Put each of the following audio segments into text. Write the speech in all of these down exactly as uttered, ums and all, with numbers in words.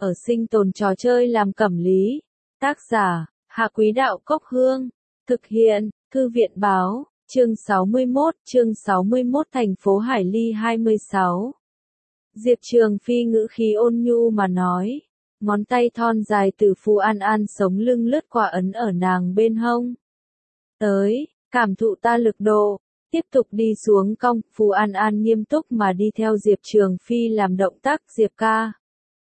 ở sinh tồn trò chơi làm cẩm lý. Tác giả, Hạ Quý Đạo Cốc Hương. Thực hiện, Thư viện Báo, chương sáu mươi mốt, chương sáu mươi mốt thành phố Hải Ly hai mươi sáu. Diệp Trường Phi ngữ khí ôn nhu mà nói, ngón tay thon dài từ Phù An An sống lưng lướt qua ấn ở nàng bên hông. Tới, cảm thụ ta lực độ, tiếp tục đi xuống cong, Phù An An nghiêm túc mà đi theo Diệp Trường Phi làm động tác. Diệp ca,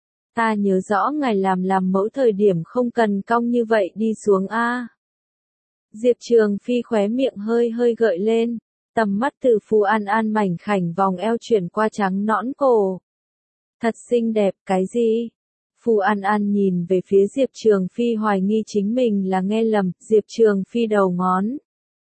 ta nhớ rõ ngài làm làm mẫu thời điểm không cần cong như vậy đi xuống a. Diệp Trường Phi khóe miệng hơi hơi gợi lên, tầm mắt từ Phù An An mảnh khảnh vòng eo chuyển qua trắng nõn cổ. Thật xinh đẹp, cái gì? Phù An An nhìn về phía Diệp Trường Phi hoài nghi chính mình là nghe lầm. Diệp Trường Phi đầu ngón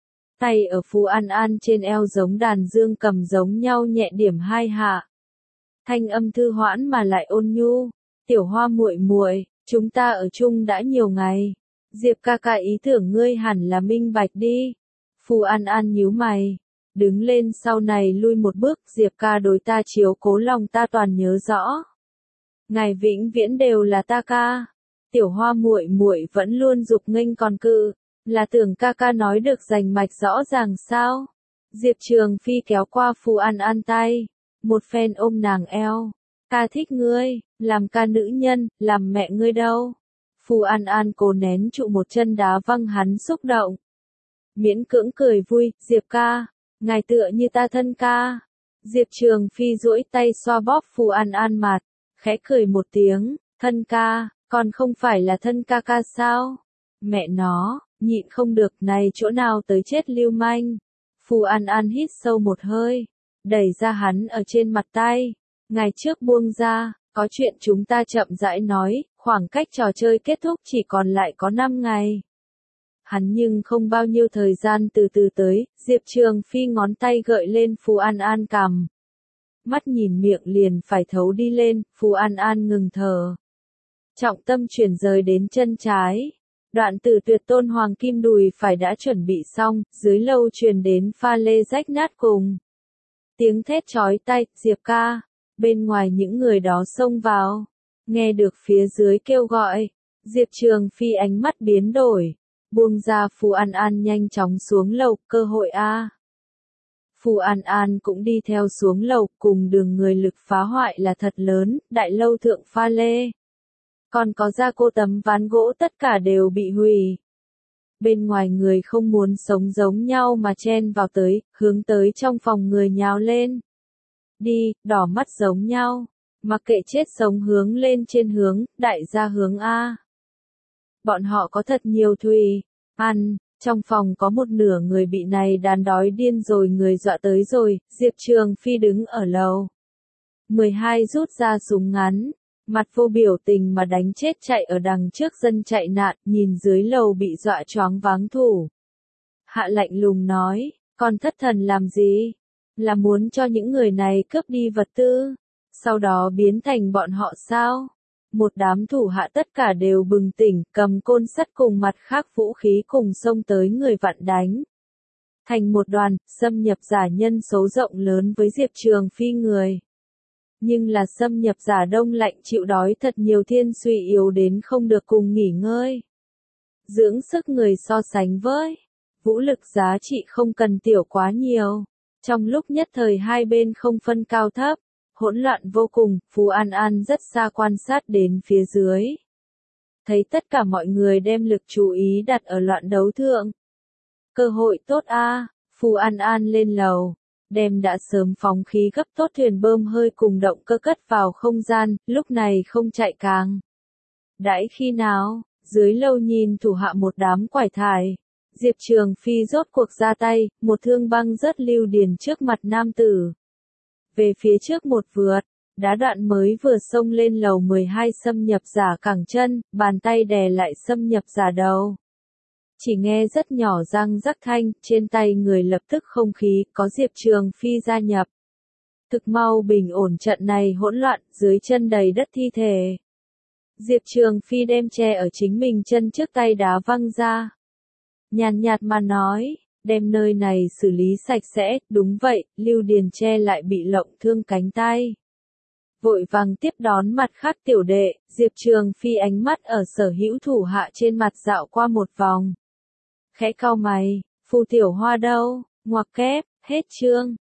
tay ở Phù An An trên eo giống đàn dương cầm giống nhau nhẹ điểm hai hạ. Thanh âm thư hoãn mà lại ôn nhu, tiểu hoa muội muội, chúng ta ở chung đã nhiều ngày. Diệp ca ca ý tưởng ngươi hẳn là minh bạch đi. Phù An An nhíu mày, đứng lên, sau này lui một bước. Diệp ca đối ta chiếu cố lòng ta toàn nhớ rõ. Ngài vĩnh viễn đều là ta ca. Tiểu hoa muội muội vẫn luôn dục nghênh còn cự, là tưởng ca ca nói được rành mạch rõ ràng sao? Diệp Trường Phi kéo qua Phù An An tay, một phen ôm nàng eo. Ta thích ngươi, làm ca nữ nhân, làm mẹ ngươi đâu? Phù An An cố nén trụ một chân đá văng hắn xúc động. Miễn cưỡng cười vui, Diệp ca, ngài tựa như ta thân ca. Diệp Trường Phi duỗi tay xoa bóp Phù An An mặt, khẽ cười một tiếng, thân ca, còn không phải là thân ca ca sao? Mẹ nó, nhịn không được, này chỗ nào tới chết lưu manh. Phù An An hít sâu một hơi, đẩy ra hắn ở trên mặt tay. Ngày trước buông ra, có chuyện chúng ta chậm rãi nói, khoảng cách trò chơi kết thúc chỉ còn lại có năm ngày. Hắn nhưng không bao nhiêu thời gian từ từ tới. Diệp Trường Phi ngón tay gợi lên Phù An An cằm. Mắt nhìn miệng liền phải thấu đi lên. Phù An An ngừng thở, trọng tâm chuyển rời đến chân trái. Đoạn từ tuyệt tôn hoàng kim đùi phải đã chuẩn bị xong, dưới lâu truyền đến pha lê rách nát cùng tiếng thét chói tai. Diệp ca, bên ngoài những người đó xông vào. Nghe được phía dưới kêu gọi, Diệp Trường Phi ánh mắt biến đổi, buông ra Phù An An nhanh chóng xuống lầu. Cơ hội a. Phù An An cũng đi theo xuống lầu, cùng đường người lực phá hoại là thật lớn. Đại lâu thượng pha lê, còn có gia cô tấm ván gỗ tất cả đều bị hủy. Bên ngoài người không muốn sống giống nhau mà chen vào tới, hướng tới trong phòng người nhào lên. Đi, đỏ mắt giống nhau, mặc kệ chết sống hướng lên trên hướng, đại gia hướng A. Bọn họ có thật nhiều thùy, ăn, trong phòng có một nửa người bị này đàn đói điên rồi người dọa tới rồi. Diệp Trường Phi đứng ở lầu mười hai rút ra súng ngắn, mặt vô biểu tình mà đánh chết chạy ở đằng trước dân chạy nạn, nhìn dưới lầu bị dọa choáng váng thủ. Hạ lạnh lùng nói, còn thất thần làm gì? Là muốn cho những người này cướp đi vật tư, sau đó biến thành bọn họ sao? Một đám thủ hạ tất cả đều bừng tỉnh, cầm côn sắt cùng mặt khác vũ khí cùng xông tới người vặn đánh. Thành một đoàn, xâm nhập giả nhân số rộng lớn với Diệp Trường Phi người. Nhưng là xâm nhập giả đông lạnh chịu đói thật nhiều, thiên suy yếu đến không được cùng nghỉ ngơi. Dưỡng sức người so sánh với vũ lực giá trị không cần tiểu quá nhiều. Trong lúc nhất thời hai bên không phân cao thấp, hỗn loạn vô cùng. Phù An An rất xa quan sát đến phía dưới, thấy tất cả mọi người đem lực chú ý đặt ở loạn đấu thượng. Cơ hội tốt a. Phù An An lên lầu, đem đã sớm phóng khí gấp tốt thuyền bơm hơi cùng động cơ cất vào không gian, lúc này không chạy càng đãi khi nào. Dưới lâu nhìn thủ hạ một đám quải thải, Diệp Trường Phi rốt cuộc ra tay, một thương băng rớt lưu điền trước mặt nam tử. Về phía trước một vượt, đá đoạn mới vừa xông lên lầu mười hai xâm nhập giả cẳng chân, bàn tay đè lại xâm nhập giả đầu. Chỉ nghe rất nhỏ răng rắc thanh, trên tay người lập tức không khí, có Diệp Trường Phi gia nhập. Thực mau bình ổn trận này hỗn loạn, dưới chân đầy đất thi thể. Diệp Trường Phi đem che ở chính mình chân trước tay đá văng ra. Nhàn nhạt mà nói, đem nơi này xử lý sạch sẽ. Đúng vậy, Lưu Điền che lại bị lộng thương cánh tay. vội vàng tiếp đón mặt khác tiểu đệ, Diệp Trường Phi ánh mắt ở sở hữu thủ hạ trên mặt dạo qua một vòng. Khẽ cau mày, Phù Tiểu Hoa đâu, ngoặc kép, hết chương.